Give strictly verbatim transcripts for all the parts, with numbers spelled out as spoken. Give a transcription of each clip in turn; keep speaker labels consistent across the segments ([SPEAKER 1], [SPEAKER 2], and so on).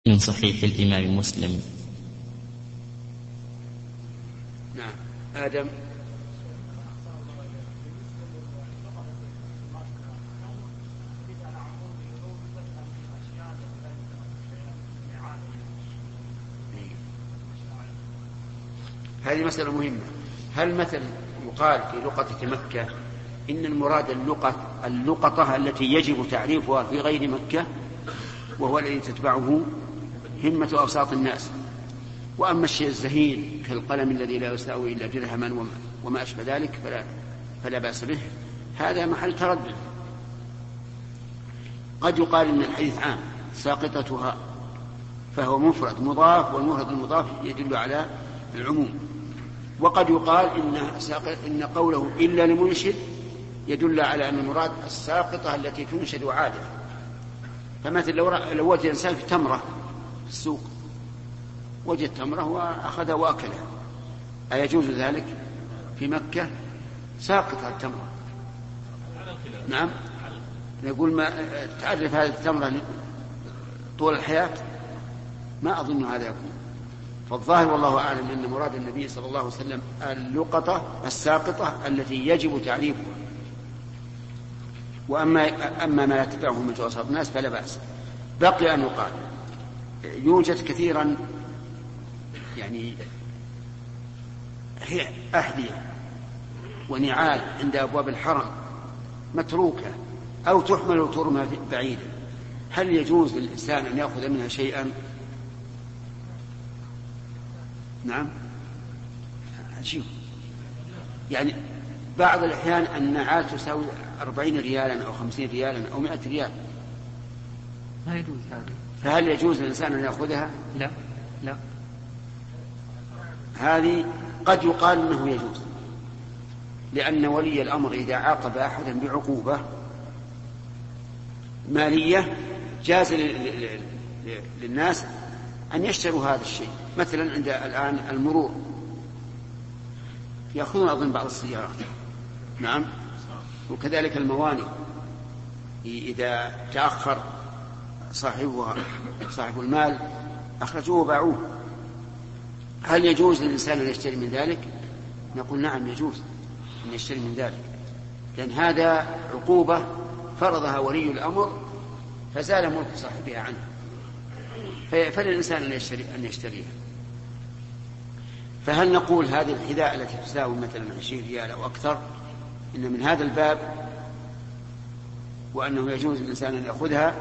[SPEAKER 1] من صحيح الإمام مسلم.
[SPEAKER 2] نعم. آدم. هذه مسألة مهمة. هل مثل يقال في لقطة مكة إن المراد اللقطة, اللقطة التي يجب تعريفها في غير مكة وهو الذي تتبعه همة أوساط الناس، وأما الشيء الزهيد كالقلم الذي لا يساوي إلا درهما وما أشبه ذلك فلا, فلا بأس به، هذا محل تردد. قد يقال إن الحديث عام ساقطتها فهو مفرد مضاف، والمفرد المضاف يدل على العموم. وقد يقال إن, إن قوله إلا لمنشد يدل على أن المراد الساقطة التي تنشد عادة. فمثل لو, لو وجد إنسان في تمرة في السوق، وجد تمرة وأخذها وأكلها، أيجوز ذلك في مكة؟ ساقطة التمرة. نعم. نقول ما تعرف هذه التمرة طول الحياة، ما أظن هذا يكون. فالظاهر والله أعلم أن مراد النبي صلى الله عليه وسلم اللقطة الساقطة التي يجب تعريفها، وأما أما ما يتبعه من توسط الناس فلا بأس. بقي أن يقال يوجد كثيرا يعني أحذية ونعال عند أبواب الحرم متروكة أو تحمل وترمى بعيدا، هل يجوز للإنسان أن يأخذ منها شيئا؟ نعم. عجيب. يعني بعض الأحيان النعال تساوي أربعين ريالا أو خمسين ريالا أو مئة ريال،
[SPEAKER 3] ما يجوز هذا.
[SPEAKER 2] فهل يجوز للإنسان أن يأخذها؟
[SPEAKER 3] لا لا.
[SPEAKER 2] هذه قد يقال أنه يجوز، لأن ولي الأمر إذا عاقب أحدا بعقوبة مالية جاز للناس أن يشتروا هذا الشيء. مثلا عند الآن المرور يأخذون أظن بعض السيارات. نعم. وكذلك الموانئ إذا تأخر صاحبها صاحب المال أخرجوه وباعوه، هل يجوز للإنسان أن يشتري من ذلك؟ نقول نعم يجوز أن يشتري من ذلك، لأن هذا عقوبة فرضها ولي الأمر فزال ملك صاحبها عنه، فللإنسان أن يشتري أن يشتريها. فهل نقول هذه الحذاء التي تساوي مثلا عشرين ريال أو أكثر إن من هذا الباب وأنه يجوز للإنسان أن يأخذها،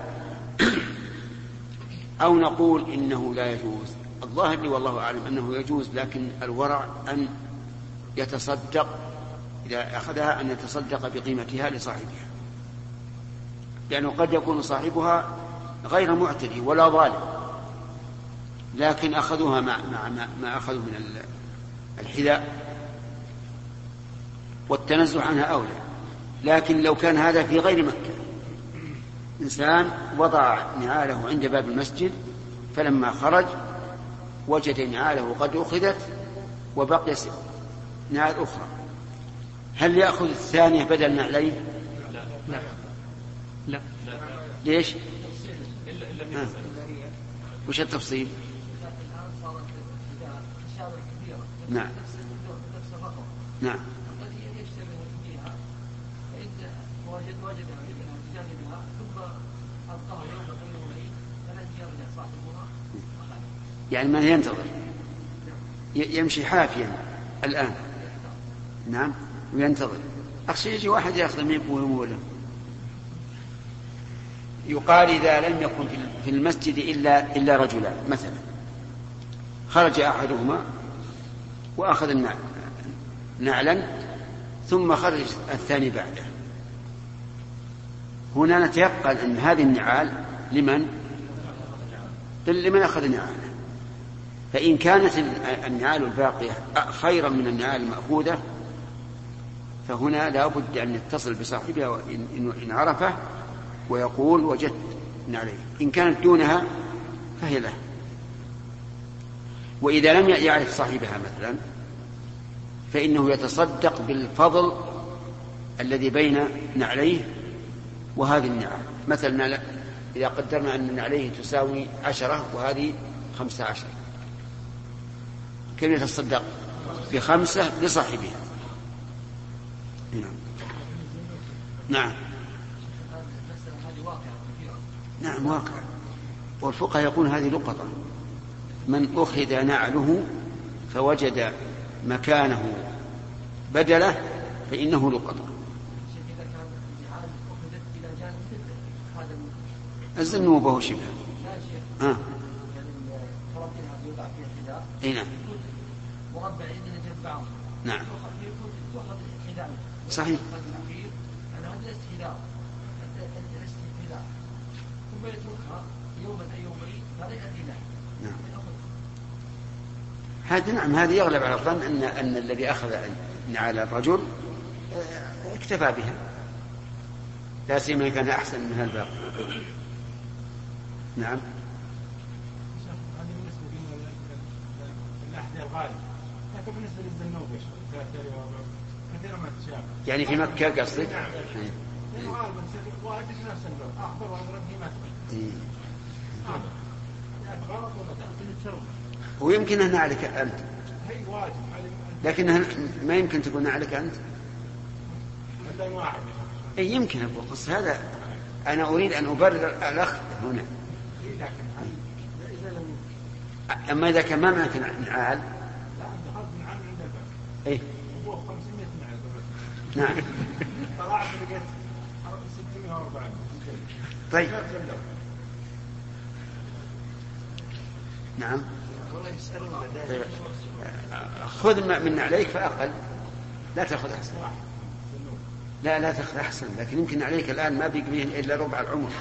[SPEAKER 2] أو نقول إنه لا يجوز؟ الظاهر لي والله أعلم أنه يجوز، لكن الورع أن يتصدق إذا أخذها أن يتصدق بقيمتها لصاحبها، لأنه قد يكون صاحبها غير معتدي ولا ظالم، لكن أخذوها مع ما, ما أخذوا من الحذاء والتنزه عنها أولى. لكن لو كان هذا في غير مكة، إنسان وضع نعاله عند باب المسجد فلما خرج وجد نعاله قد أخذت وبقي نعال أخرى، هل يأخذ الثانية بدل نعليه؟
[SPEAKER 3] لا لا.
[SPEAKER 2] ليش؟ آه. وش التفصيل؟ نعم نعم. يعني ما ينتظر يمشي حافيا الآن. نعم. وينتظر أخشى يجي واحد يأخذ من ويموله. يقال إذا لم يكن في المسجد إلا, إلا رجلان مثلا، خرج أحدهما وأخذ النعل نعلا ثم خرج الثاني بعده، هنا نتيقن أن هذه النعال لمن؟ لمن أخذ نعاله. فإن كانت النعال الباقية خيرا من النعال المأخوذة فهنا لا بد أن يتصل بصاحبها إن عرفه ويقول وجدت نعليه، إن كانت دونها فهي له. وإذا لم يعرف صاحبها مثلا فإنه يتصدق بالفضل الذي بين نعليه وهذه النعال. مثلا إذا قدرنا أن عليه تساوي عشرة وهذه خمسة عشر، كم يتصدق؟ بخمسة لصاحبها. نعم نعم نعم واقع. والفقهاء يقول هذه لقطة، من أخذ نعله فوجد مكانه بدله فإنه لقطة. الذنوب وهو شبه آه. اي نعم نعم صحيح. نعم هذا نعم هذا يغلب على الظن أن أن الذي أخذ نعال الرجل اكتفى بها، لا سيما كان أحسن من الباقي. نعم.
[SPEAKER 4] بالنسبة للذنوب كثيرا ما تشابه.
[SPEAKER 2] يعني في مكة قصدك؟
[SPEAKER 4] نعم. لأنه غالبا واحد نفس اللون أخضر وأزرق هي ما تبين. غلط ولا
[SPEAKER 2] ويمكن أن عليك أنت.
[SPEAKER 4] هي واجب.
[SPEAKER 2] لكنها ما يمكن تكون عليك أنت.
[SPEAKER 4] مثلا واحد.
[SPEAKER 2] إيه يمكن أبو قص هذا أنا أريد أن أبرر الأخذ هنا. أما إذا كان ما معك نعال. إيه. نعم. طيب. نعم. طيب. خذ من عليك فأقل، لا تأخذ أحسن. لا لا تأخذ أحسن، لكن يمكن عليك الآن ما بيقبيه إلا ربع العمر.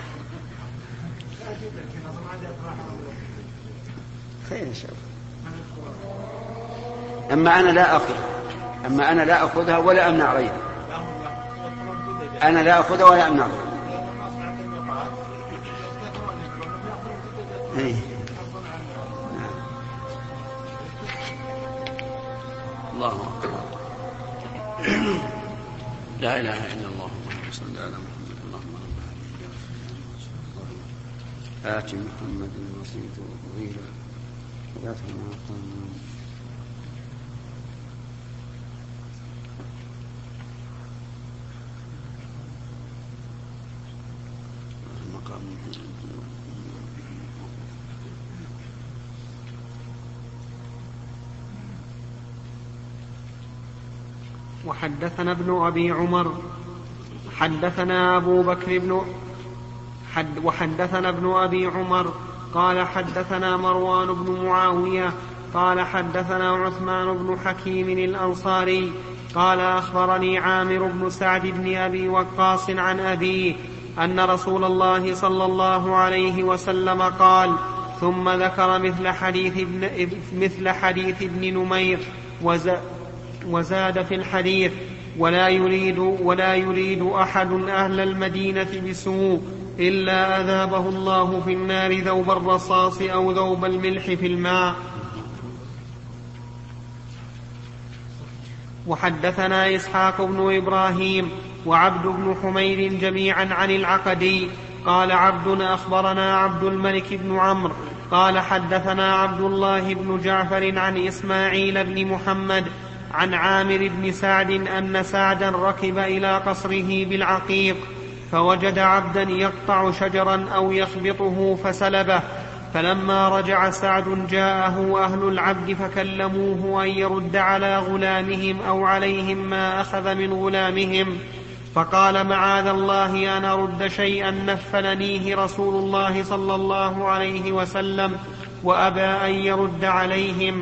[SPEAKER 2] خير إن شاء الله. أما أنا لا أخذ أما أنا لا أخذها ولا أمنع غيرها. أنا لا أخذها ولا أمنع غيرها. إيه. الله أكبر. لا إله إلا الله صلى الله عليه وسلم. اللهم آت محمد الوسيلة والفضيلة وبعثه مقاما
[SPEAKER 5] وحدثنا ابن أبي عمر حدثنا أبو بكر بن حد وحدثنا ابن أبي عمر قال حدثنا مروان بن معاوية قال حدثنا عثمان بن حكيم الأنصاري قال أخبرني عامر بن سعد بن أبي وقاص عن أبيه أن رسول الله صلى الله عليه وسلم قال ثم ذكر مثل حديث ابن, مثل حديث ابن نمير وزاد في الحديث ولا يريد, ولا يريد أحد أهل المدينة بسوء إلا أذابه الله في النار ذوب الرصاص أو ذوب الملح في الماء. وحدثنا إسحاق بن إبراهيم وعبد بن حمير جميعا عن العقدي قال عبد أخبرنا عبد الملك بن عمرو قال حدثنا عبد الله بن جعفر عن إسماعيل بن محمد عن عامر بن سعد أن سعدا ركب إلى قصره بالعقيق فوجد عبدا يقطع شجرا أو يخبطه فسلبه، فلما رجع سعد جاءه أهل العبد فكلموه أن يرد على غلامهم أو عليهم ما أخذ من غلامهم، فقال معاذ الله أن أرد شيئا نفلنيه رسول الله صلى الله عليه وسلم وأبى أن يرد عليهم.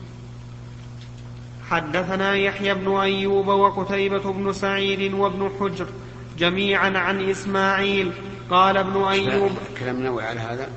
[SPEAKER 5] حدثنا يحيى بن أيوب وقتيبة بن سعيد وابن حجر جميعا عن إسماعيل قال ابن أيوب
[SPEAKER 2] كلام نوع على هذا.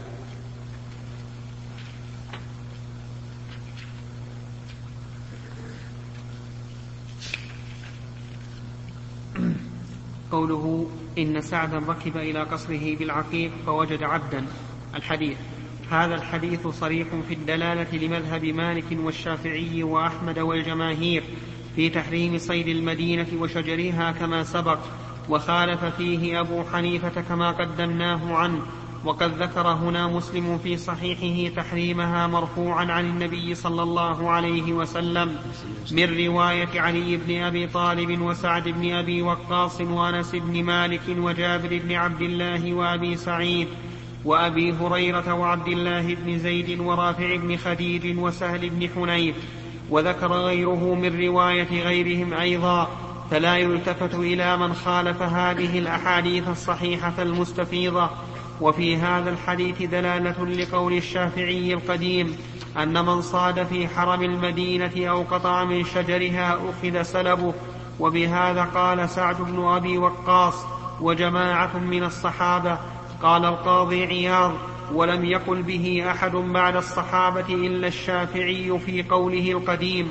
[SPEAKER 5] قوله إن سعدا ركب إلى قصره بالعقيق فوجد عبدا. الحديث هذا الحديث صريح في الدلالة لمذهب مالك والشافعي وأحمد والجماهير في تحريم صيد المدينة وشجرها كما سبق، وخالف فيه أبو حنيفة كما قدمناه عنه، وقد ذكر هنا مسلم في صحيحه تحريمها مرفوعا عن النبي صلى الله عليه وسلم من رواية علي بن أبي طالب وسعد بن أبي وقاص وأنس بن مالك وجابر بن عبد الله وأبي سعيد وأبي هريرة وعبد الله بن زيد ورافع بن خديج وسهل بن حنيف. وذكر غيره من رواية غيرهم أيضا، فلا يلتفت إلى من خالف هذه الأحاديث الصحيحة المستفيضة. وفي هذا الحديث دلالة لقول الشافعي القديم أن من صاد في حرم المدينة أو قطع من شجرها أخذ سلبه، وبهذا قال سعد بن أبي وقاص وجماعة من الصحابة. قال القاضي عياض: ولم يقل به أحد بعد الصحابة إلا الشافعي في قوله القديم،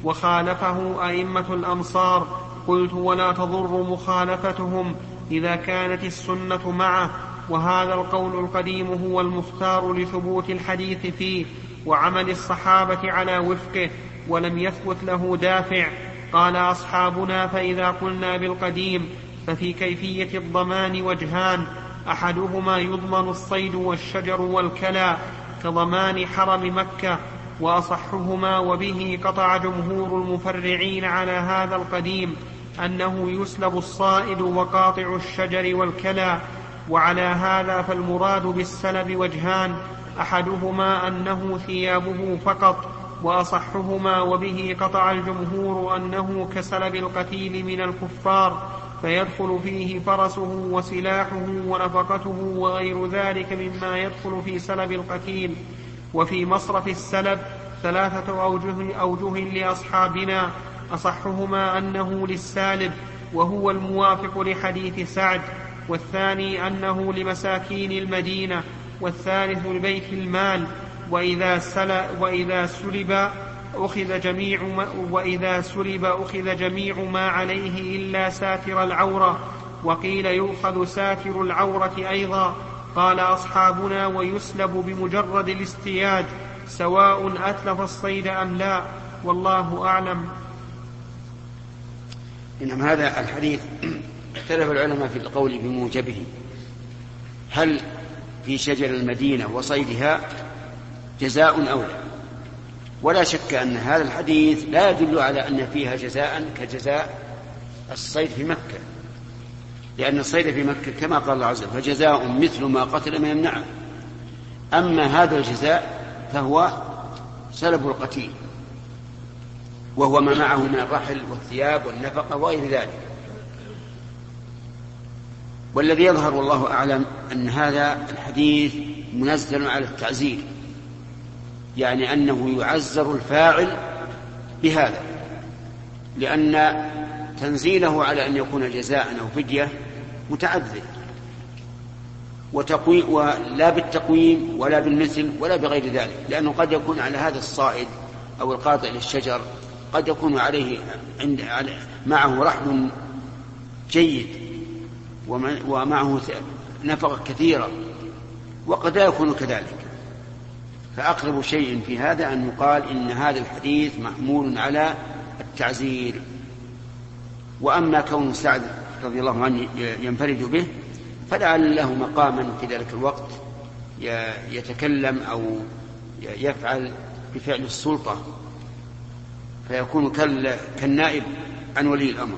[SPEAKER 5] وخالفه أئمة الأمصار. قلت: ولا تضر مخالفتهم إذا كانت السنة معه، وهذا القول القديم هو المختار لثبوت الحديث فيه وعمل الصحابة على وفقه، ولم يثبت له دافع. قال أصحابنا: فإذا قلنا بالقديم ففي كيفية الضمان وجهان: أحدهما يضمن الصيد والشجر والكلى كضمان حرم مكة، وأصحهما وبه قطع جمهور المفرعين على هذا القديم أنه يسلب الصائد وقاطع الشجر والكلى. وعلى هذا فالمراد بالسلب وجهان: أحدهما أنه ثيابه فقط، وأصحهما وبه قطع الجمهور أنه كسلب القتيل من الكفار، فيدخل فيه فرسه وسلاحه ونفقته وغير ذلك مما يدخل في سلب القتيل. وفي مصرف السلب ثلاثة أوجه, أوجه لأصحابنا: أصحهما أنه للسالب وهو الموافق لحديث سعد، والثاني أنه لمساكين المدينة، والثالث لبيت المال. وإذا, سل وإذا سلب أخذ جميع ما وإذا سلب أخذ جميع ما عليه إلا ساتر العورة، وقيل يؤخذ ساتر العورة أيضا. قال أصحابنا: ويسلب بمجرد الاستياد سواء أتلف الصيد أم لا، والله أعلم.
[SPEAKER 2] إنما هذا الحديث اختلف العلماء في القول بموجبه، هل في شجر المدينة وصيدها جزاء أو لا؟ ولا شك أن هذا الحديث لا يدل على أن فيها جزاء كجزاء الصيد في مكة، لأن الصيد في مكة كما قال الله عز وجل: فجزاء مثل ما قتل من النعم. أما هذا الجزاء فهو سلب القتيل، وهو ما معه من الرحل والثياب والنفقة وغير ذلك. والذي يظهر والله أعلم أن هذا الحديث منزل على التعزير، يعني أنه يعزر الفاعل بهذا، لأن تنزيله على أن يكون جزاء أو فدية متعذر، وتقويم ولا بالتقويم ولا بالمثل ولا بغير ذلك، لأنه قد يكون على هذا الصائد أو القاطع للشجر قد يكون عليه عند معه رحل جيد ومعه نفقة كثيرة، وقد لا يكون كذلك. فأقرب شيء في هذا أن يقال إن هذا الحديث محمول على التعزير. وأما كون سعد رضي الله عنه ينفرد به فلعل له مقاما في ذلك الوقت يتكلم أو يفعل بفعل السلطة، فيكون كالنائب عن ولي الأمر.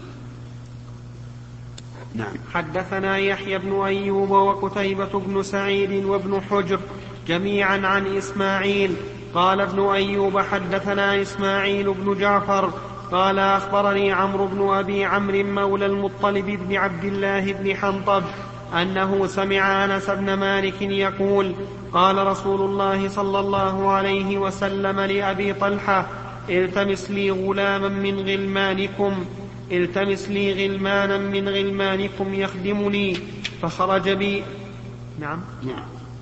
[SPEAKER 2] نعم.
[SPEAKER 5] حدثنا يحيى بن أيوب وقتيبة بن سعيد وابن حجر جميعا عن إسماعيل. قال ابن أيوب: حدثنا إسماعيل بن جعفر قال أخبرني عمرو بن أبي عمرو مولى المطلب بن عبد الله بن حنطب أنه سمع أنس بن مالك يقول: قال رسول الله صلى الله عليه وسلم لأبي طلحة: التمس لي غلاما من غلمانكم التمس لي غلمانا من غلمانكم يخدمني. فخرج بي. نعم
[SPEAKER 2] نعم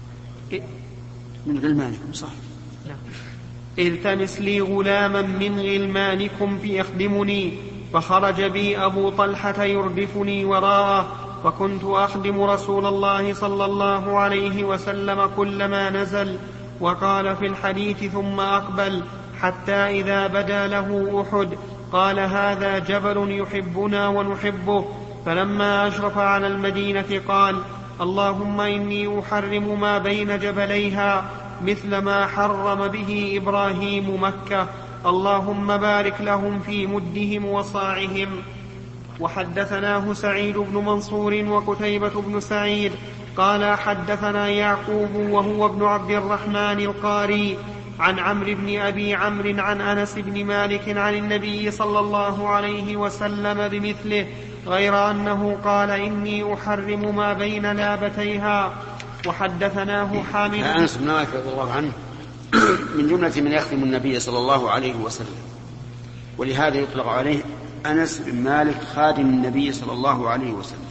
[SPEAKER 2] من غلمانكم صح.
[SPEAKER 5] نعم. التمس لي غلاما من غلمانكم يخدمني. فخرج بي أبو طلحة يردفني وراءه، فكنت أخدم رسول الله صلى الله عليه وسلم كلما نزل. وقال في الحديث: ثم أقبل حتى إذا بدا له أحد قال: هذا جبل يحبنا ونحبه. فلما أشرف على المدينة قال: اللهم إني أحرم ما بين جبليها مثل ما حرم به إبراهيم مكة، اللهم بارك لهم في مدهم وصاعهم. وحدثناه سعيد بن منصور وقتيبة بن سعيد قال حدثنا يعقوب وهو ابن عبد الرحمن القاري عن عمرو بن أبي عمرو عن أنس بن مالك عن النبي صلى الله عليه وسلم بمثله، غير أنه قال إني أحرم ما بين لابتيها. وحدثناه حامد
[SPEAKER 2] أنس بن مالك رضي الله عنه من جملة من يخدم النبي صلى الله عليه وسلم، ولهذا يطلق عليه أنس بن مالك خادم النبي صلى الله عليه وسلم.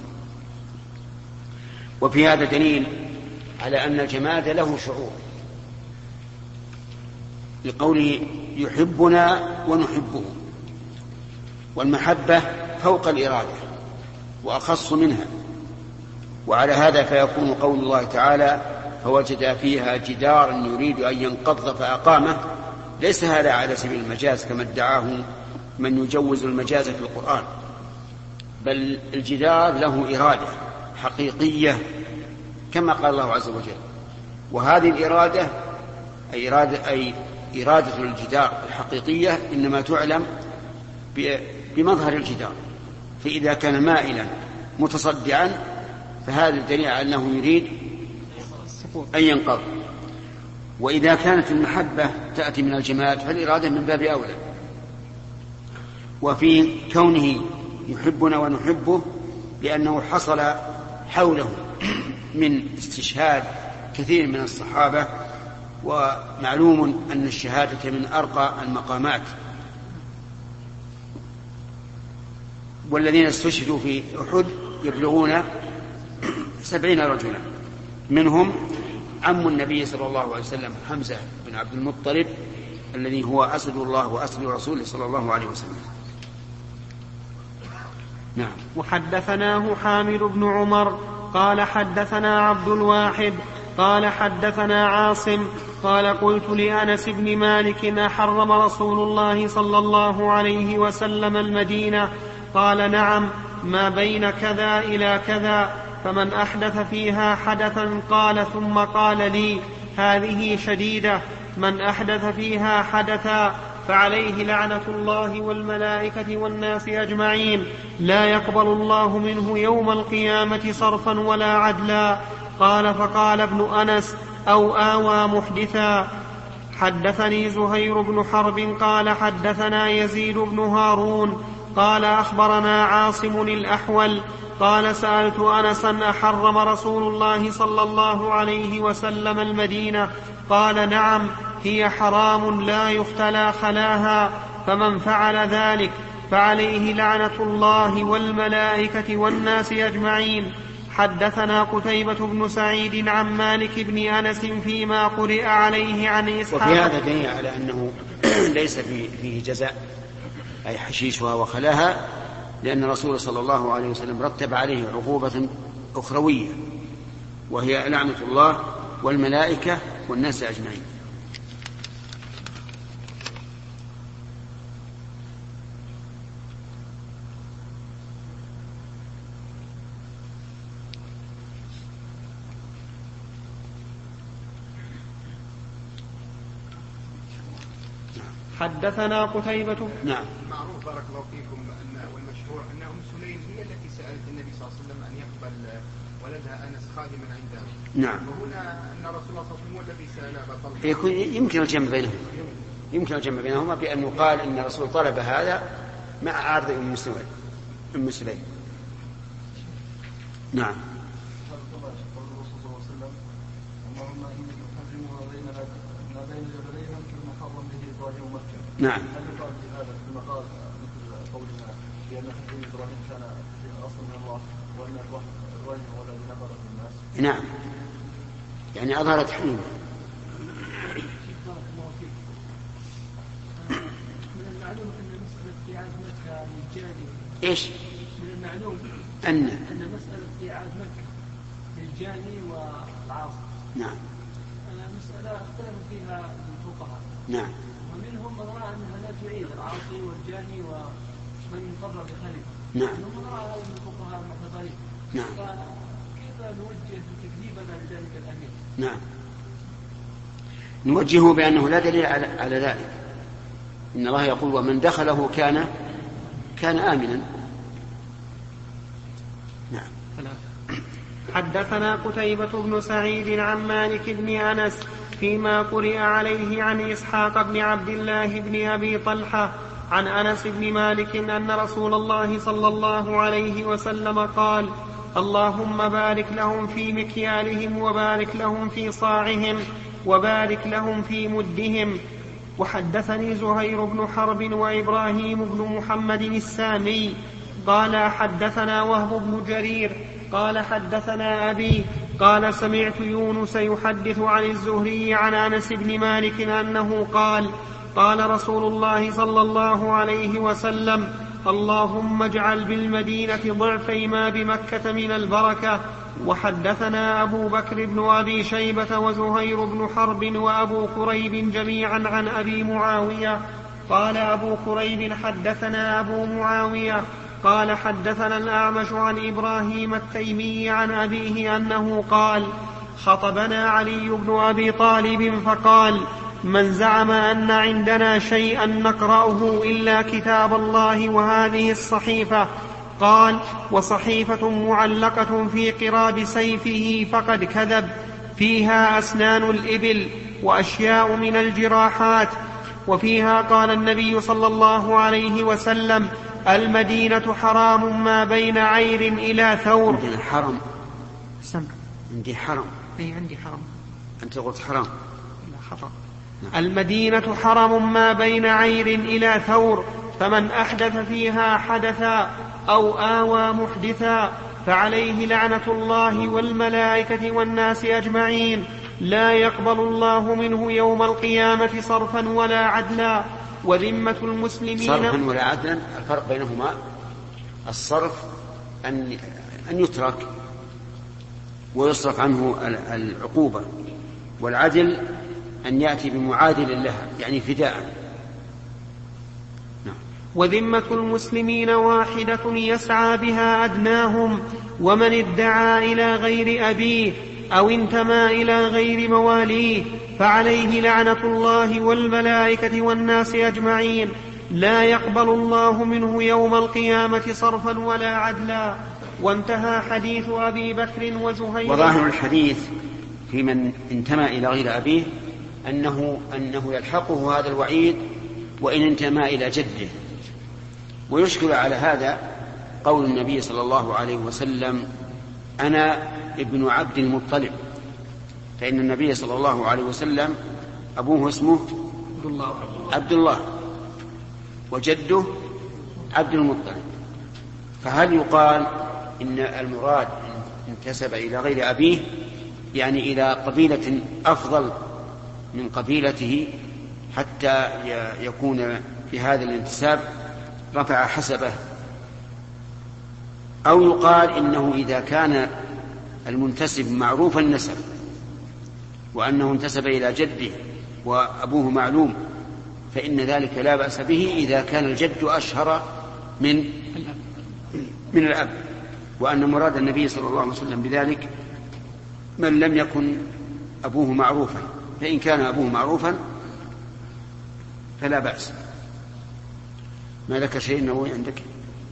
[SPEAKER 2] وفي هذا دليل على أن الجماد له شعور، لقوله يحبنا ونحبه، والمحبة فوق الإرادة وأخص منها. وعلى هذا فيكون قول الله تعالى فوجد فيها جدارا يريد أن ينقض فأقامه، ليس هذا على سبيل المجاز كما ادعاه من يجوز المجاز في القرآن، بل الجدار له إرادة حقيقية كما قال الله عز وجل. وهذه الإرادة أي إرادة, أي إرادة الجدار الحقيقية إنما تعلم بمظهر الجدار، فإذا كان مائلا متصدعا فهذا الدليل على أنه يريد أن ينقض. وإذا كانت المحبة تأتي من الجماد فالإرادة من باب أولى. وفي كونه يحبنا ونحبه لأنه حصل حوله من استشهاد كثير من الصحابة، ومعلوم أن الشهادة من أرقى المقامات، والذين استشهدوا في أحد يبلغون سبعين رجلا، منهم عم النبي صلى الله عليه وسلم حمزة بن عبد المطلب الذي هو أسد الله وأسد رسوله صلى الله عليه وسلم. نعم.
[SPEAKER 5] وحدثناه حامد بن عمر قال حدثنا عبد الواحد قال حدثنا عاصم قال قلت لأنس بن مالك أحرم رسول الله صلى الله عليه وسلم المدينة؟ قال نعم، ما بين كذا إلى كذا، فمن أحدث فيها حدثا قال ثم قال لي هذه شديدة، من أحدث فيها حدثا فعليه لعنة الله والملائكة والناس أجمعين، لا يقبل الله منه يوم القيامة صرفا ولا عدلا. قال فقال ابن أنس أو آوى محدثا. حدثني زهير بن حرب قال حدثنا يزيد بن هارون قال أخبرنا عاصم الأحول قال سألت أنسا أحرم رسول الله صلى الله عليه وسلم المدينة؟ قال نعم، هي حرام لا يختلى خلاها، فمن فعل ذلك فعليه لعنة الله والملائكة والناس أجمعين. حدثنا قتيبة بن سعيد عن مالك بن أنس فيما قرئ عليه عن إسحاق.
[SPEAKER 2] وفي هذا دليل على أنه ليس فيه جزاء أي حشيشها وخلاها، لأن الرسول صلى الله عليه وسلم رتب عليه عقوبة أخروية وهي لعنة الله والملائكة والناس أجمعين.
[SPEAKER 5] حدثنا قتيبة.
[SPEAKER 2] نعم.
[SPEAKER 4] معروف بارك الله فيكم أن والمشهور أن أم سليم هي التي سألت النبي صلى الله عليه وسلم أن يقبل ولدها أنس خادما عندها.
[SPEAKER 2] نعم.
[SPEAKER 4] وهنا أن رسول الله صلى الله عليه وسلم هو الذي سأل بطلب.
[SPEAKER 2] يكون يمكن الجمع بينهما يمكن الجمع بينهما بأنه قال إن الرسول طلب هذا مع عارض أم سليم. أم سليم. نعم. نعم. نعم، يعني أظهرت حليمة.
[SPEAKER 6] من المعلوم أن مسألة إعادة مكة للجاني.
[SPEAKER 2] إيش؟
[SPEAKER 6] من المعلوم
[SPEAKER 2] أن
[SPEAKER 6] أن مسألة إعادة مكة للجاني والعاصي.
[SPEAKER 2] نعم.
[SPEAKER 6] مسألة اختلف فيها الفقهاء.
[SPEAKER 2] نعم.
[SPEAKER 6] ومنهم من رأى أنها لا تعيد العاصي والجاني ومن فرط بخليفة.
[SPEAKER 2] نعم.
[SPEAKER 6] ومن رأى هذا من الفقهاء المعتبرين.
[SPEAKER 2] نعم.
[SPEAKER 6] كيف نوجه تكذيبنا لذلك الأمير.
[SPEAKER 2] نعم، نوجهه بأنه لا دليل على, على ذلك. إن الله يقول ومن دخله كان كان آمنا. نعم.
[SPEAKER 5] حدثنا قتيبة بن سعيد عن مالك بن أنس فيما قرئ عليه عن إسحاق بن عبد الله بن أبي طلحة عن أنس بن مالك أن رسول الله صلى الله عليه وسلم قال: اللهم بارك لهم في مكيالهم وبارك لهم في صاعهم وبارك لهم في مدهم. وحدثني زهير بن حرب وإبراهيم بن محمد السامي قال حدثنا وهب بن جرير قال حدثنا أبي قال سمعت يونس يحدث عن الزهري عن أنس بن مالك أنه قال: قال رسول الله صلى الله عليه وسلم: اللهم اجعل بالمدينة ضعفي ما بمكة من البركة. وحدثنا أبو بكر بن أبي شيبة وزهير بن حرب وأبو كريب جميعا عن أبي معاوية قال أبو كريب حدثنا أبو معاوية قال حدثنا الأعمش عن إبراهيم التيمي عن أبيه أنه قال: خطبنا علي بن أبي طالب فقال: من زعم أن عندنا شيئا نقرأه إلا كتاب الله وهذه الصحيفة، قال: وصحيفة معلقة في قراب سيفه فقد كذب، فيها أسنان الإبل وأشياء من الجراحات. وفيها قال النبي صلى الله عليه وسلم: المدينة حرام ما بين عير إلى ثور.
[SPEAKER 2] عندنا حرم.
[SPEAKER 5] سمع.
[SPEAKER 2] عندي حرم.
[SPEAKER 5] أي عندي حرم.
[SPEAKER 2] أنت قلت حرام.
[SPEAKER 5] لا خطأ. المدينة حرم ما بين عير إلى ثور، فمن أحدث فيها حدثا أو آوى محدثا فعليه لعنة الله والملائكة والناس أجمعين، لا يقبل الله منه يوم القيامة صرفا ولا عدلا. وذمة المسلمين
[SPEAKER 2] صرفا ولا عدلا، الفرق بينهما الصرف أن أن يترك ويصرف عنه العقوبة، والعدل أن يأتي بمعادل لها يعني فداء.
[SPEAKER 5] وذمة المسلمين واحدة يسعى بها أدناهم، ومن ادعى إلى غير أبيه أو انتمى إلى غير مواليه فعليه لعنة الله والملائكة والناس أجمعين، لا يقبل الله منه يوم القيامة صرفا ولا عدلا. وانتهى حديث أبي بكر وزهير.
[SPEAKER 2] وظاهر الحديث في من انتمى إلى غير أبيه أنه, أنه يلحقه هذا الوعيد وإن انتمى إلى جده. ويشكل على هذا قول النبي صلى الله عليه وسلم: أنا ابن عبد المطلب، فإن النبي صلى الله عليه وسلم أبوه اسمه عبد الله وجده عبد المطلب. فهل يقال إن المراد انتسب إلى غير أبيه يعني إلى قبيلة أفضل من قبيلته حتى يكون في هذا الانتساب رفع حسبه، أو يقال إنه إذا كان المنتسب معروف النسب وأنه انتسب إلى جده وأبوه معلوم فإن ذلك لا بأس به إذا كان الجد أشهر من من الأب، وأن مراد النبي صلى الله عليه وسلم بذلك من لم يكن أبوه معروفا، فإن كان أبوه معروفا فلا بأس. ما لك شيء نووي عندك؟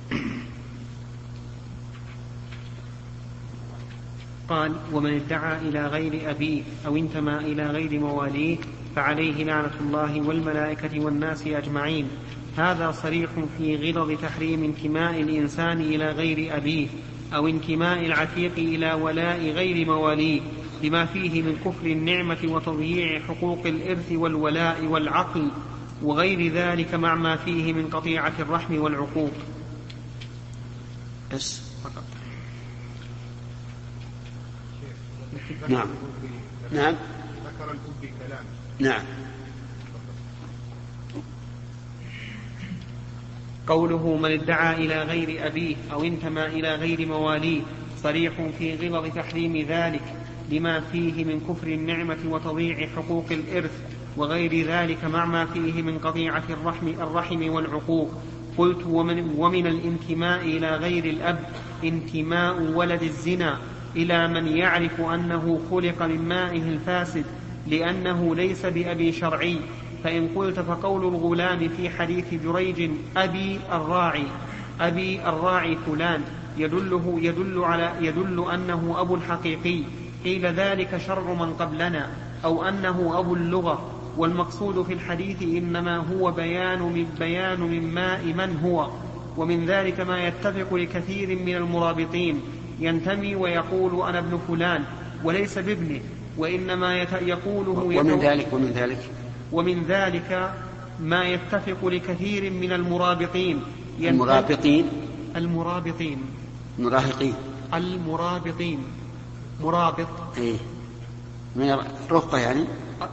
[SPEAKER 5] قال: ومن ادعى إلى غير أبيه أو انتمى إلى غير مواليه فعليه لعنة الله والملائكة والناس أجمعين. هذا صريح في غلظ تحريم انتماء الإنسان إلى غير أبيه أو انتماء العتيق إلى ولاء غير مواليه، لما فيه من كفر النعمة وتضييع حقوق الإرث والولاء والعقل وغير ذلك، مع ما فيه من قطيعة الرحم والعقوق.
[SPEAKER 2] بس نعم نعم
[SPEAKER 4] ذكر الأب كلام.
[SPEAKER 2] نعم.
[SPEAKER 5] قوله من ادعى إلى غير أبيه أو انتمى إلى غير مواليه صريح في غلظ تحريم ذلك، لما فيه من كفر النعمة وتضييع حقوق الإرث وغير ذلك، مع ما فيه من قطيعة الرحم, الرحم والعقوق. قلت: ومن, ومن الانتماء إلى غير الأب انتماء ولد الزنا، إلى من يعرف أنه خلق من مائه الفاسد لأنه ليس بأبي شرعي. فإن قلت فقول الغلام في حديث جريج أبي الراعي أبي الراعي فلان يدله يدل, على يدل أنه أبو الحقيقي، قيل ذلك شر من قبلنا، أو أنه أبو اللغة، والمقصود في الحديث إنما هو بيان من, بيان من ماء من هو. ومن ذلك ما يتفق لكثير من المرابطين ينتمي ويقول أنا ابن فلان وليس بابنه، وإنما يقوله
[SPEAKER 2] ومن ذلك ومن ذلك
[SPEAKER 5] ومن ذلك ما يتفق لكثير من المرابطين
[SPEAKER 2] المرابطين
[SPEAKER 5] المرابطين
[SPEAKER 2] مراهقين
[SPEAKER 5] المرابطين مرابط
[SPEAKER 2] إيه من رفقة يعني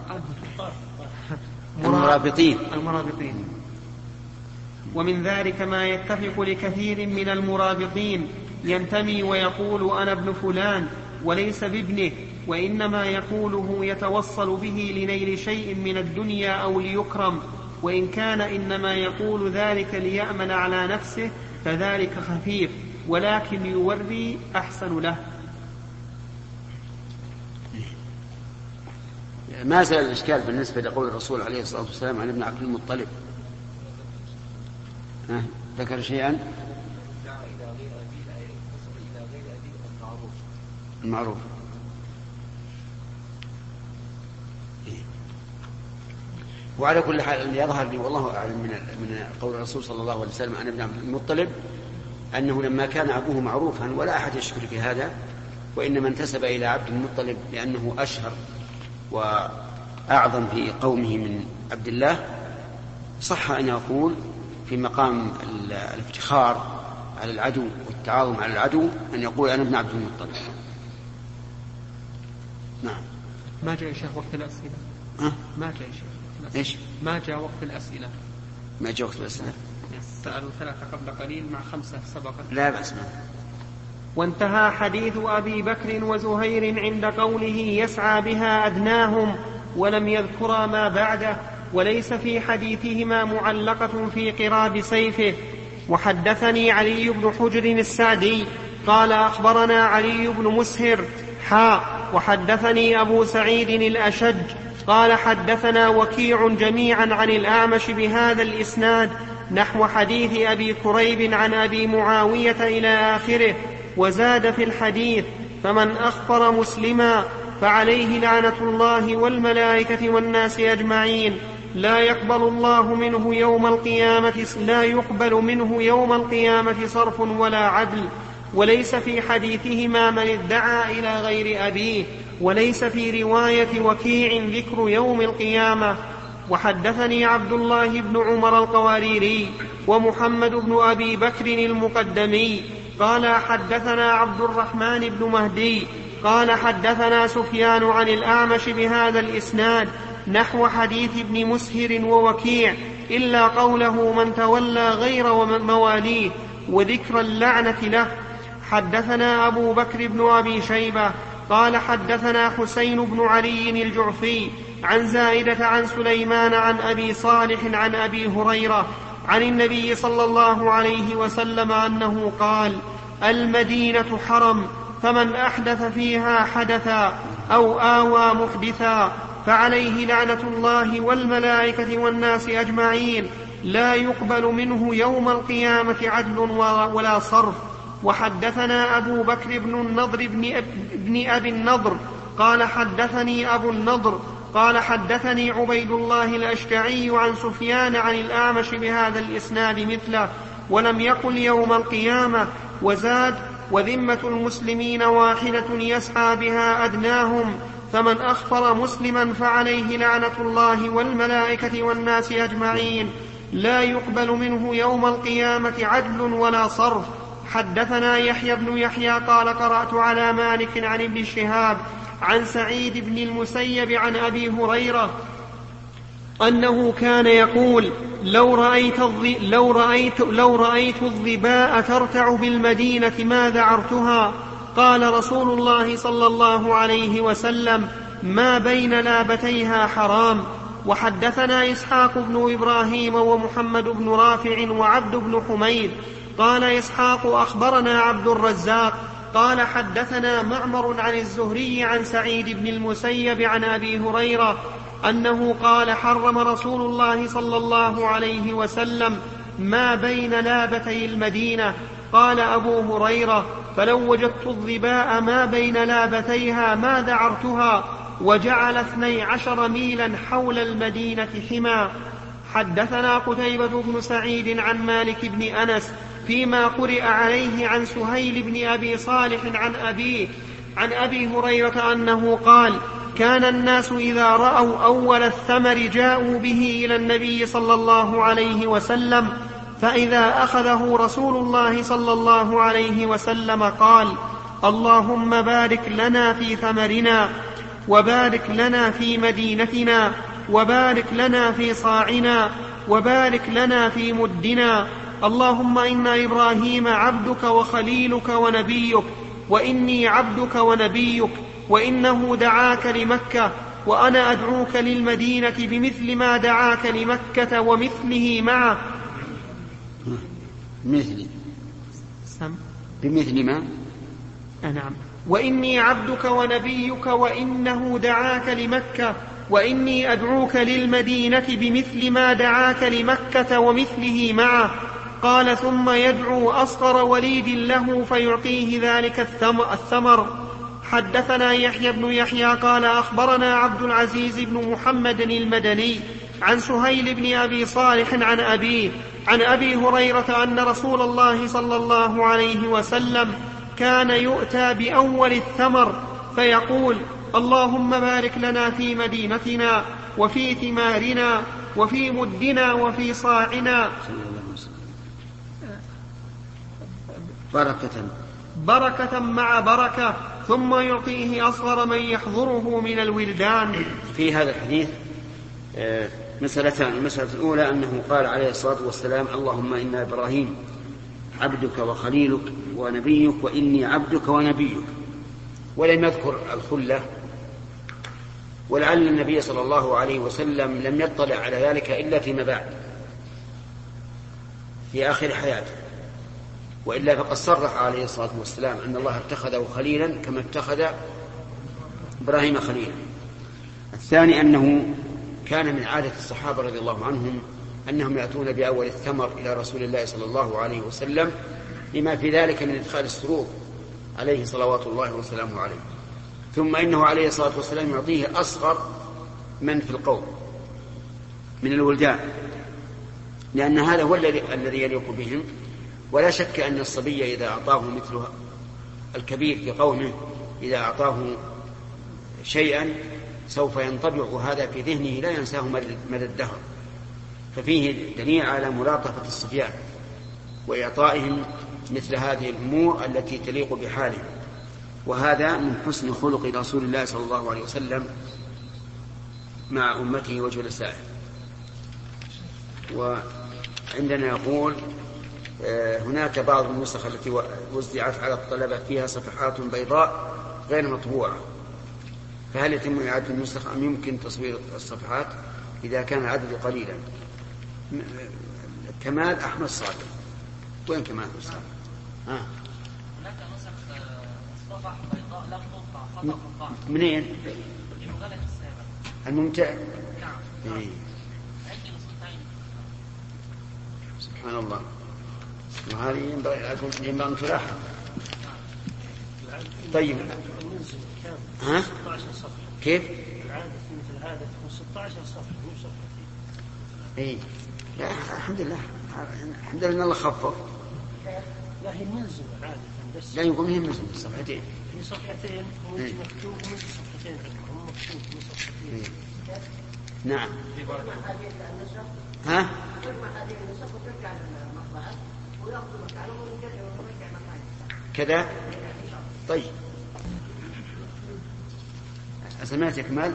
[SPEAKER 2] المرابطين
[SPEAKER 5] المرابطين ومن ذلك ما يتفق لكثير من المرابطين ينتمي ويقول أنا ابن فلان وليس بابنه، وإنما يقوله يتوصل به لنيل شيء من الدنيا أو ليكرم، وإن كان إنما يقول ذلك ليأمن على نفسه فذلك خفيف، ولكن يوري أحسن له.
[SPEAKER 2] ما زال الإشكال بالنسبة لقول الرسول عليه الصلاة والسلام عن ابن عبد المطلب. ها ذكر شيئا المعروف. وعلى كل حال يظهر لي والله أعلم من من قول الرسول صلى الله عليه وسلم عن ابن عبد المطلب أنه لما كان أبوه معروفا ولا أحد يشكر في هذا، وإنما انتسب إلى عبد المطلب لأنه أشهر وأعظم في قومه من عبد الله، صح أن يقول في مقام الافتخار على العدو والتعاظم على العدو أن يقول أنا ابن عبد المطلب. نعم.
[SPEAKER 5] ما جاء شيخ وقت الأسئلة.
[SPEAKER 2] ها؟
[SPEAKER 5] ما جاء شيخ.
[SPEAKER 2] إيش؟
[SPEAKER 5] ما جاء وقت الأسئلة.
[SPEAKER 2] ما جاء وقت الأسئلة.
[SPEAKER 5] سألوا ثلاثة قبل قليل مع خمسة سبقت.
[SPEAKER 2] لا بأس منه.
[SPEAKER 5] وانتهى حديث أبي بكر وزهير عند قوله يسعى بها أدناهم، ولم يذكرا ما بعده، وليس في حديثهما معلقة في قراب سيفه. وحدثني علي بن حجر السعدي قال أخبرنا علي بن مسهر حاء وحدثني أبو سعيد الأشج قال حدثنا وكيع جميعا عن الأعمش بهذا الإسناد نحو حديث أبي كريب عن أبي معاوية إلى آخره، وزاد في الحديث فمن أخبر مسلما فعليه لعنة الله والملائكة والناس أجمعين، لا يقبل الله منه يوم القيامة لا يقبل منه يوم القيامة صرف ولا عدل. وليس في حديثهما من ادعى إلى غير أبيه، وليس في رواية وكيع ذكر يوم القيامة. وحدثني عبد الله بن عمر القواريري ومحمد بن أبي بكر المقدمي قال حدثنا عبد الرحمن بن مهدي قال حدثنا سفيان عن الأعمش بهذا الإسناد نحو حديث ابن مسهر ووكيع إلا قوله من تولى غير مواليه وذكر اللعنة له. حدثنا أبو بكر بن أبي شيبة قال حدثنا حسين بن علي الجعفي عن زائدة عن سليمان عن أبي صالح عن أبي هريرة عن النبي صلى الله عليه وسلم أنه قال المدينة حرم، فمن أحدث فيها حدثا أو آوى محدثا فعليه لعنة الله والملائكة والناس أجمعين، لا يقبل منه يوم القيامة عدل ولا صرف. وحدثنا أبو بكر بن النضر بن, أب بن أبي النضر قال حدثني أبو النضر قال حدثني عبيد الله الأشجعي عن سفيان عن الأعمش بهذا الإسناد مثله، ولم يقل يوم القيامة. وزاد وذمة المسلمين واحدة يسعى بها أدناهم، فمن أخبر مسلما فعليه لعنة الله والملائكة والناس أجمعين، لا يقبل منه يوم القيامة عدل ولا صرف. حدثنا يحيى بن يحيى قال قرأت على مالك عن ابن شهاب عن سعيد بن المسيب عن أبي هريرة أنه كان يقول لو رأيت, الض... لو رأيت... لو رأيت الظباء ترتع بالمدينة ما ذعرتها. قال رسول الله صلى الله عليه وسلم ما بين لابتيها حرام. وحدثنا إسحاق بن إبراهيم ومحمد بن رافع وعبد بن حميد قال إسحاق أخبرنا عبد الرزاق قال حدثنا معمر عن الزهري عن سعيد بن المسيب عن أبي هريرة أنه قال حرم رسول الله صلى الله عليه وسلم ما بين لابتي المدينة. قال أبو هريرة فلو وجدت الظباء ما بين لابتيها ما ذعرتها، وجعل اثني عشر ميلا حول المدينة حمى. حدثنا قتيبة بن سعيد عن مالك بن أنس فيما قرئ عليه عن سهيل بن أبي صالح عن أبيه عن أبي هريرة أنه قال كان الناس إذا رأوا أول الثمر جاءوا به إلى النبي صلى الله عليه وسلم، فإذا أخذه رسول الله صلى الله عليه وسلم قال اللهم بارك لنا في ثمرنا، وبارك لنا في مدينتنا، وبارك لنا في صاعنا، وبارك لنا في مدنا. اللهم إن إبراهيم عبدك وخليلك ونبيك، وإني عبدك ونبيك، وإنه دعاك لمكة، وأنا أدعوك للمدينة بمثل ما دعاك لمكة ومثله معه.
[SPEAKER 2] مثل
[SPEAKER 5] سم
[SPEAKER 2] بمثل ما
[SPEAKER 5] نعم. وإني عبدك ونبيك، وإنه دعاك لمكة، وإني أدعوك للمدينة بمثل ما دعاك لمكة ومثله معه. قال ثم يدعو أصغر وليد له فيعطيه ذلك الثمر. حدثنا يحيى بن يحيى قال أخبرنا عبد العزيز بن محمد المدني عن سهيل بن أبي صالح عن أبيه عن أبي هريرة أن رسول الله صلى الله عليه وسلم كان يؤتى بأول الثمر فيقول اللهم بارك لنا في مدينتنا وفي ثمارنا وفي مدنا وفي صاعنا
[SPEAKER 2] بركة
[SPEAKER 5] بركة مع بركة، ثم يعطيه أصغر من يحضره من الولدان.
[SPEAKER 2] في هذا الحديث مسألتان. المسألة الأولى أنه قال عليه الصلاة والسلام اللهم إن إبراهيم عبدك وخليلك ونبيك، وإني عبدك ونبيك، ولم يذكر الخلة، ولعل النبي صلى الله عليه وسلم لم يطلع على ذلك إلا فيما بعد في آخر حياته، وإلا فقد صرح عليه الصلاة والسلام أن الله اتخذه خليلا كما اتخذ إبراهيم خليلا. الثاني أنه كان من عادة الصحابة رضي الله عنهم أنهم يأتون بأول الثمر إلى رسول الله صلى الله عليه وسلم لما في ذلك من إدخال السرور عليه صلوات الله وسلامه عليه. ثم إنه عليه الصلاة والسلام يعطيه أصغر من في القوم من الولدان، لأن هذا هو الذي يليق بهم. ولا شك أن الصبي إذا أعطاه مثل الكبير في قومه إذا أعطاه شيئا سوف ينطبع هذا في ذهنه لا ينساه مدى الدهر. ففيه دليل على ملاطفة الصبيان وإعطائهم مثل هذه الأمور التي تليق بحالهم، وهذا من حسن خلق رسول الله صلى الله عليه وسلم مع أمته وجلسائه. وعندنا يقول هناك بعض النسخ التي وزعت على الطلبة فيها صفحات بيضاء غير مطبوعة، فهل يتم إعادة النسخ أم يمكن تصوير الصفحات إذا كان العدد قليلا؟ كمال أحمد صادق. وين كمال أحمد صادق؟ ها.
[SPEAKER 7] هناك نسخ صفحة بيضاء لم تطبع خطأ مطبع.
[SPEAKER 2] منين؟
[SPEAKER 7] المغلق السابق.
[SPEAKER 2] الممتع.
[SPEAKER 7] نعم.
[SPEAKER 2] إيه.
[SPEAKER 7] عندي نسختين.
[SPEAKER 2] سبحان الله. وهذه ينبغي أن تلاحظ. طيب. ها؟ كيف؟
[SPEAKER 6] العادة مثل هذا تكون ستة عشر صفحة مو صفحتين.
[SPEAKER 2] إيه. لا الحمد لله. الحمد لله إن الله خفف.
[SPEAKER 6] لا هي منزل عادة بس.
[SPEAKER 2] لا يقوم هي منزل صفحتين.
[SPEAKER 6] هي صفحتين ومن مكتوب ومن صفحتين هم مكتوب من صفحتين.
[SPEAKER 2] إيه. نعم. ها؟ كذا. طيب. سمعت إكمال؟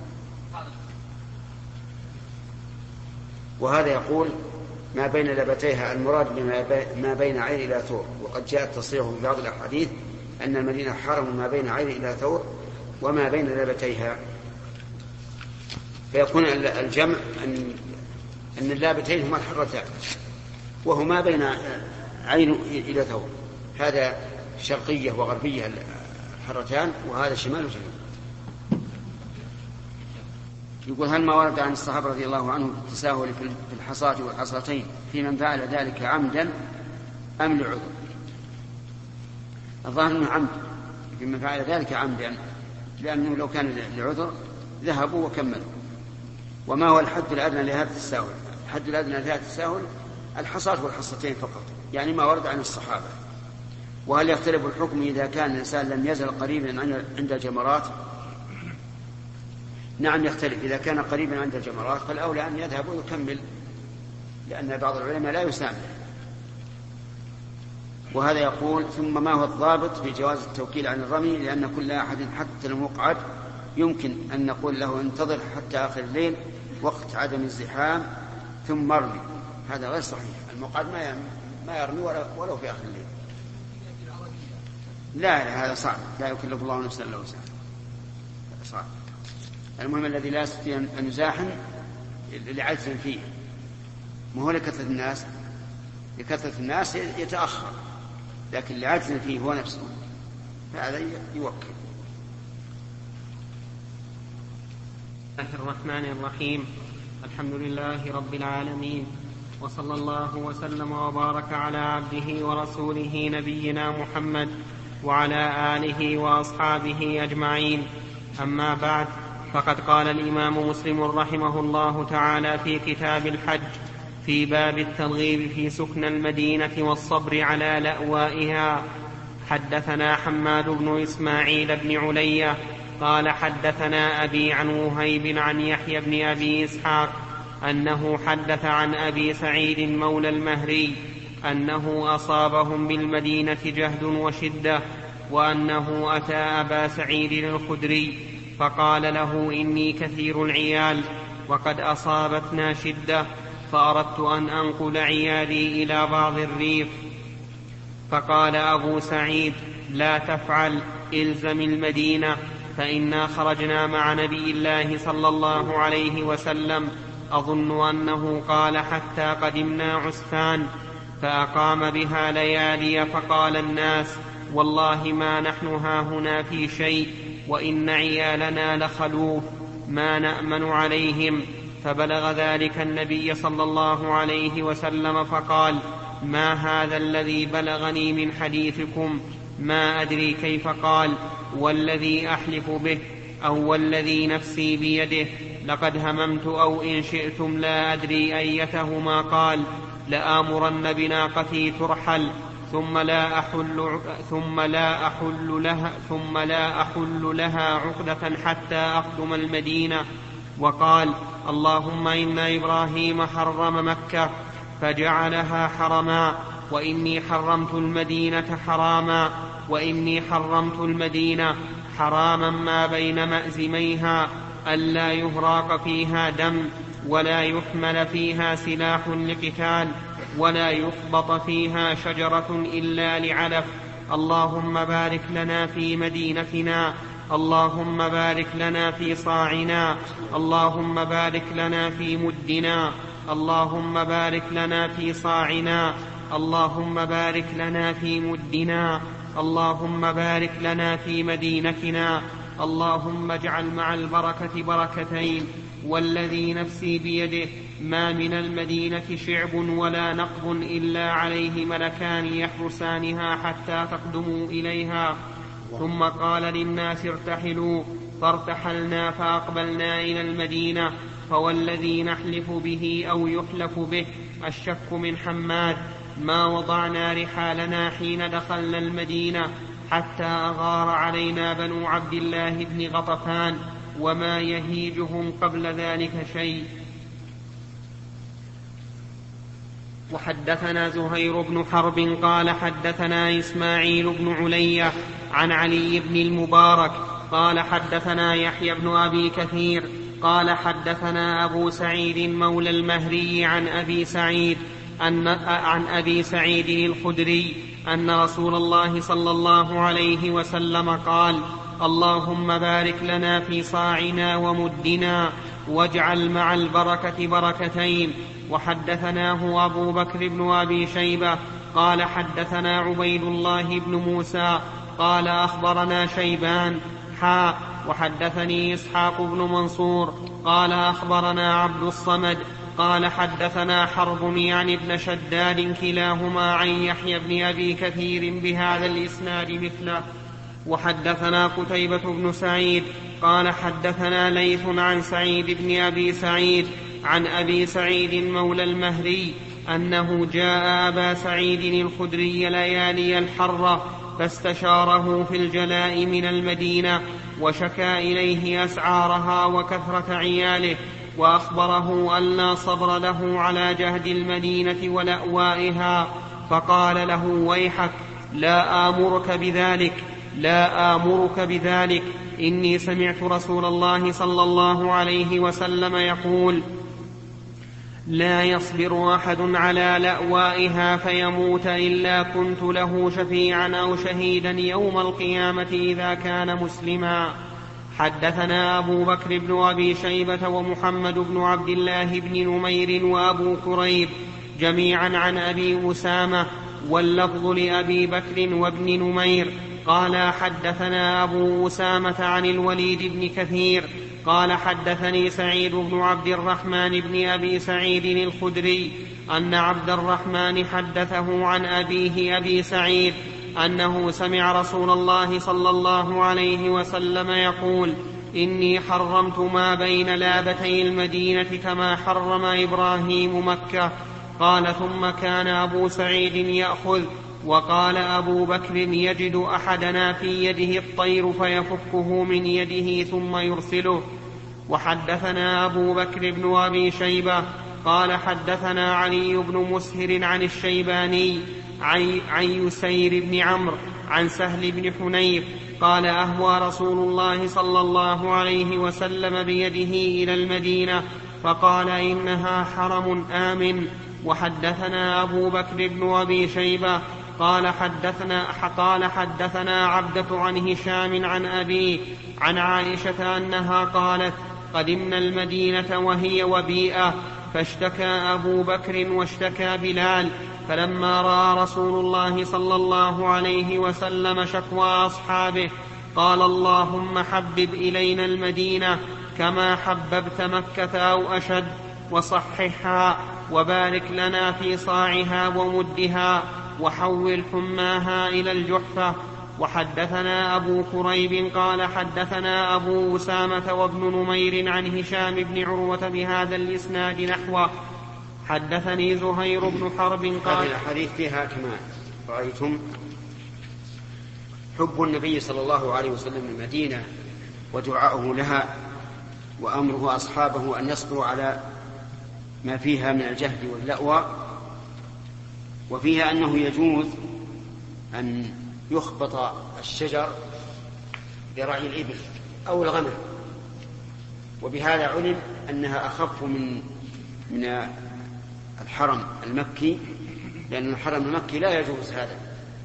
[SPEAKER 2] وهذا يقول ما بين لبتيها المراد ما بين عين إلى ثور، وقد جاء التصريح في بعض الأحاديث أن المدينة حرم ما بين عين إلى ثور وما بين لبتيها، فيكون الجمع أن أن اللابتين هما الحرتان وهما بين عين إلى ثور. هذا شرقية وغربية الحرتان، وهذا شمال وجنوب. يقول: هل ما ورد عن الصحابة رضي الله عنهم التساهل في الحصاة والحصرتين في من فعل ذلك عمدا أم لعذر؟ الظاهر أنه عمد، في من فعل ذلك عمدا، لأنه لو كان لعذر ذهبوا وكملوا. وما هو الحد الأدنى لهذا التساهل؟ الحد الأدنى لهذا التساهل الحصاة والحصتين فقط، يعني ما ورد عن الصحابة. وهل يختلف الحكم إذا كان الإنسان لم يزل قريبا عند الجمرات؟ نعم يختلف. إذا كان قريبا عند الجمرات فالأولى أن يذهب ويكمل، لأن بعض العلماء لا يسامح. وهذا يقول: ثم ما هو الضابط في جواز التوكيل عن الرمي؟ لأن كل أحد حتى المقعد يمكن أن نقول له انتظر حتى آخر الليل وقت عدم الزحام ثم ارمي. هذا غير صحيح. المقعد ما ما يرمي ولو في آخر الليل. لا لا هذا صعب، لا يكلف الله نفسا إلا وسعها، صعب. المهم الذي لا يستطيع أن يزاحم لعجز فيه، ما هو لكثرة الناس، لكثرة الناس يتأخر، لكن لعجز فيه هو نفسه فهذا يوكل.
[SPEAKER 5] بسم الله الرحمن الرحيم. الحمد لله رب العالمين، وصلى الله وسلم وبارك على عبده ورسوله نبينا محمد وعلى آله وأصحابه أجمعين. أما بعد، فقد قال الإمام مسلم رحمه الله تعالى في كتاب الحج في باب الترغيب في سكن المدينة والصبر على لأوائها: حدثنا حماد بن إسماعيل بن علية قال حدثنا أبي عن وهيب عن يحيى بن أبي إسحاق أنه حدث عن أبي سعيد مولى المهري أنه أصابهم بالمدينة جهد وشدة، وأنه أتى أبا سعيد الخدري فقال له: إني كثير العيال وقد أصابتنا شدة، فأردت أن أنقل عيالي إلى بعض الريف. فقال أبو سعيد: لا تفعل، إلزم المدينة، فإنا خرجنا مع نبي الله صلى الله عليه وسلم، أظن أنه قال حتى قدمنا عسفان، فأقام بها ليالي، فقال الناس: والله ما نحن هاهنا في شيء، وإن عيالنا لخلوف ما نأمن عليهم. فبلغ ذلك النبي صلى الله عليه وسلم فقال: ما هذا الذي بلغني من حديثكم؟ ما أدري كيف قال: والذي أحلف به أو والذي نفسي بيده لقد هممت أو إن شئتم لا أدري أيتهما قال: لآمرن بناقتي ترحل ثم لا أحل ثم لا أحل لها ثم لا أحل لها عقدة حتى أقدم المدينة. وقال: اللهم إن إبراهيم حرم مكة فجعلها حرما، وإني حرمت المدينة حراما، وإني حرمت المدينة حراما ما بين مأزميها، ألا يهراق فيها دم، ولا يحمل فيها سلاح لقتال، ولا يخبط فيها شجرة إلا لعلف. اللهم بارك لنا في مدينتنا، اللهم بارك لنا في صاعنا، اللهم بارك لنا في مدنا، اللهم بارك لنا في صاعنا، اللهم بارك لنا في مدنا، اللهم بارك لنا في مدينتنا، اللهم اجعل مع البركة بركتين، والذي نفسي بيده ما من المدينة شعب ولا نقب إلا عليه ملكان يحرسانها حتى تقدموا إليها. ثم قال للناس: ارتحلوا، فارتحلنا فأقبلنا إلى المدينة، فوالذي نحلف به أو يحلف به الشك من حماد ما وضعنا رحالنا حين دخلنا المدينة حتى أغار علينا بنو عبد الله بن غطفان، وما يهيجهم قبل ذلك شيء. وحدثنا زهير بن حرب قال حدثنا إسماعيل بن علية عن علي بن المبارك قال حدثنا يحيى بن أبي كثير قال حدثنا أبو سعيد مولى المهري عن أبي سعيد أن عن أبي سعيد الخدري أن رسول الله صلى الله عليه وسلم قال: اللهم بارك لنا في صاعنا ومدنا، واجعل مع البركة بركتين. وحدثناه أبو بكر بن أبي شيبة قال حدثنا عبيد الله بن موسى قال أخبرنا شيبان حاء وحدثني إسحاق بن منصور قال أخبرنا عبد الصمد قال حدثنا حرب يعني ابن شداد كلاهما عن يحيى بن أبي كثير بهذا الإسناد مثله. وحدثنا قتيبة بن سعيد قال حدثنا ليث عن سعيد بن أبي سعيد عن أبي سعيد مولى المهري أنه جاء أبا سعيد الخدري ليالي الحرة فاستشاره في الجلاء من المدينة وشكى إليه أسعارها وكثرة عياله وأخبره أن لا صبر له على جهد المدينة ولأوائها فقال له ويحك لا آمرك بذلك لا آمرك بذلك إني سمعت رسول الله صلى الله عليه وسلم يقول لا يصبر أحد على لأوائها فيموت إلا كنت له شفيعا أو شهيدا يوم القيامة إذا كان مسلما. حدثنا أبو بكر بن أبي شيبة ومحمد بن عبد الله بن نمير وأبو كريب جميعا عن أبي أسامة واللفظ لأبي بكر وابن نمير قال حدثنا أبو أسامة عن الوليد بن كثير قال حدثني سعيد بن عبد الرحمن بن أبي سعيد الخدري أن عبد الرحمن حدثه عن أبيه أبي سعيد أنه سمع رسول الله صلى الله عليه وسلم يقول إني حرمت ما بين لابتي المدينة كما حرم إبراهيم مكة. قال ثم كان أبو سعيد يأخذ وقال أبو بكر يجد أحدنا في يده الطير فيفكه من يده ثم يرسله. وحدثنا أبو بكر بن أبي شيبة قال حدثنا علي بن مسهر عن الشيباني عن يسير بن عمرو عن سهل بن حنيف قال أهوى رسول الله صلى الله عليه وسلم بيده إلى المدينة فقال إنها حرم آمن. وحدثنا أبو بكر بن أبي شيبة قال حدثنا, قال حدثنا عبدة عن هشام عن أبيه عن عائشة أنها قالت قدمنا المدينة وهي وبيئة فاشتكى أبو بكر واشتكى بلال فلما رأى رسول الله صلى الله عليه وسلم شكوى أصحابه قال اللهم حبب إلينا المدينة كما حببت مكة أو أشد وصححها وبارك لنا في صاعها ومدها وحول حماها إلى الجحفة. وحدثنا أبو كريب قال حدثنا أبو أسامة وابن نمير عن هشام بن عروة بهذا الإسناد نحوه. حدثني زهير بن حرب قال
[SPEAKER 2] هذه الحديث فيها كما رأيتم حب النبي صلى الله عليه وسلم المدينة ودعاؤه لها وأمره أصحابه أن يصبروا على ما فيها من الجهد واللأوى. وفيها أنه يجوز أن يخبط الشجر برعي الإبل أو الغنم وبهذا علم أنها أخف من من الحرم المكي لأن الحرم المكي لا يجوز هذا.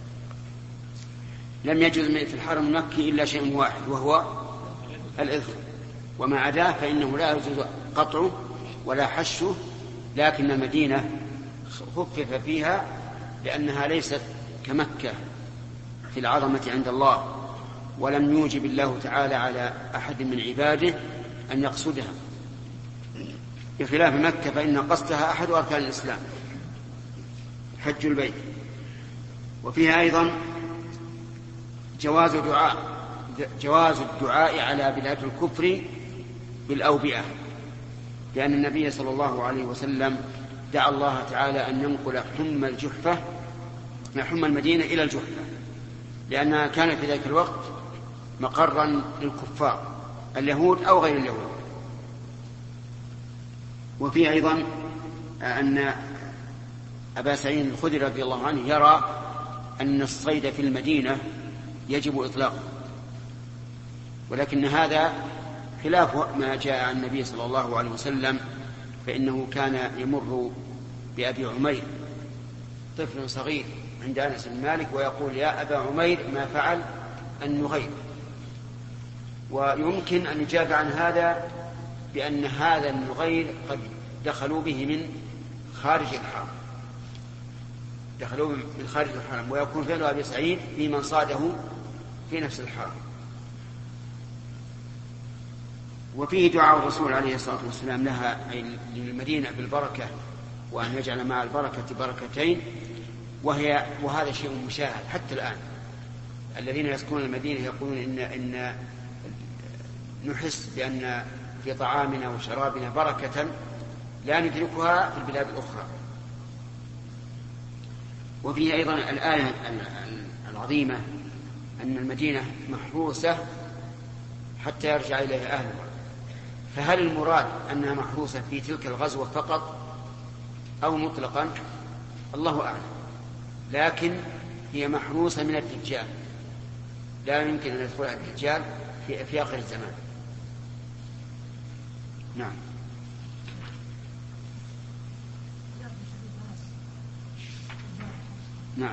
[SPEAKER 2] لم يجوز في الحرم المكي إلا شيء واحد وهو الإذخر وما عداه فإنه لا يجوز قطعه ولا حشه. لكن المدينة خفف فيها لأنها ليست كمكة في العظمة عند الله ولم يوجب الله تعالى على أحد من عباده أن يقصدها بخلاف مكة فإن قصدها أحد أركان الإسلام حج البيت. وفيها أيضا جواز دعاء جواز الدعاء على بلاد الكفر بالأوبئة لأن النبي صلى الله عليه وسلم دعا الله تعالى أن ينقل حم الجحفة حم المدينة إلى الجحفة لأنها كانت في ذلك الوقت مقرا للكفار اليهود أو غير اليهود. وفي أيضا أن أبا سعيد الخدري رضي الله عنه يرى أن الصيد في المدينة يجب إطلاقه ولكن هذا خلاف ما جاء عن النبي صلى الله عليه وسلم فإنه كان يمر بأبي عمير طفل صغير عند أنس بن مالك ويقول يا أبا عمير ما فعل النغير. ويمكن أن يجاب عن هذا بأن هذا النغير قد دخلوا به من خارج الحرم دخلوه من خارج الحرم، ويكون فعل أبي سعيد في من صاده في نفس الحرم. وفيه دعاء الرسول عليه الصلاة والسلام لها أي للمدينة بالبركة، وأن يجعل مع البركة بركتين، وهي وهذا شيء مشاهد حتى الآن. الذين يسكنون المدينة يقولون إن, إن نحس بأن في طعامنا وشرابنا بركة لا ندركها في البلاد الأخرى. وفيه أيضا الآية العظيمة أن المدينة محروسة حتى يرجع إليها أهلها. فهل المراد أنها محروسة في تلك الغزوة فقط أو مطلقا؟ الله أعلم، لكن هي محروسة من الدجال، لا يمكن أن يدخلها الدجال في, في آخر الزمان. نعم. نعم.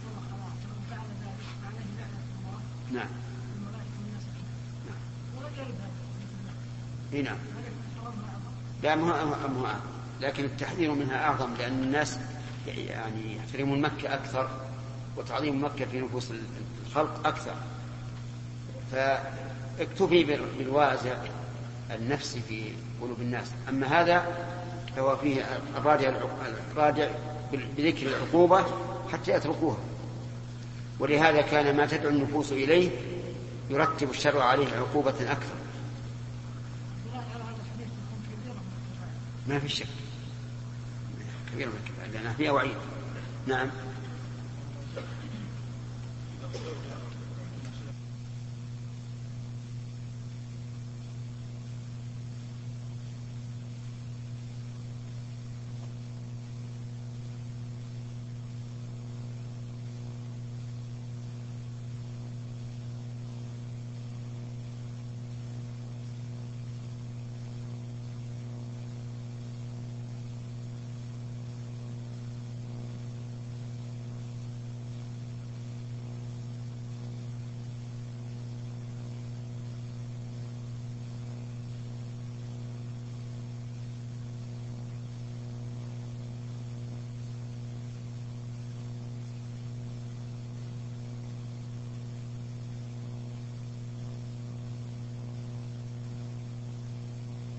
[SPEAKER 2] نعم. نعم. لا مو لكن التحذير منها أعظم، لأن الناس يعني يحترمون مكة أكثر، وتعظيم مكة في نفوس الخلق أكثر، فاكتفي بالوازع النفسي في قلوب الناس. أما هذا فهو فيه الرادع بذكر العقوبة حتى يتركوها، ولهذا كان ما تدعو النفوس إليه يرتب الشرع عليه عقوبة أكثر. ما في شك كبير من الكبائر لأنها فيها وعيد. نعم.